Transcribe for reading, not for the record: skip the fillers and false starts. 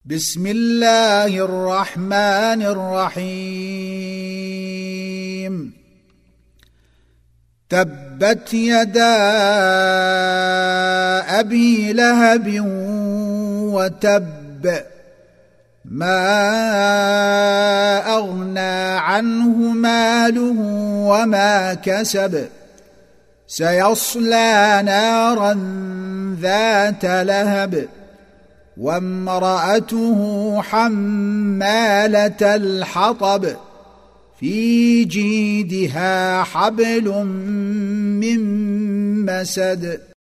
بسم الله الرحمن الرحيم تبت يدا أبي لهب وتب ما أغنى عنه ماله وما كسب سيصلى نارا ذات لهب وامرأته حمالة الحطب في جيدها حبل من مسد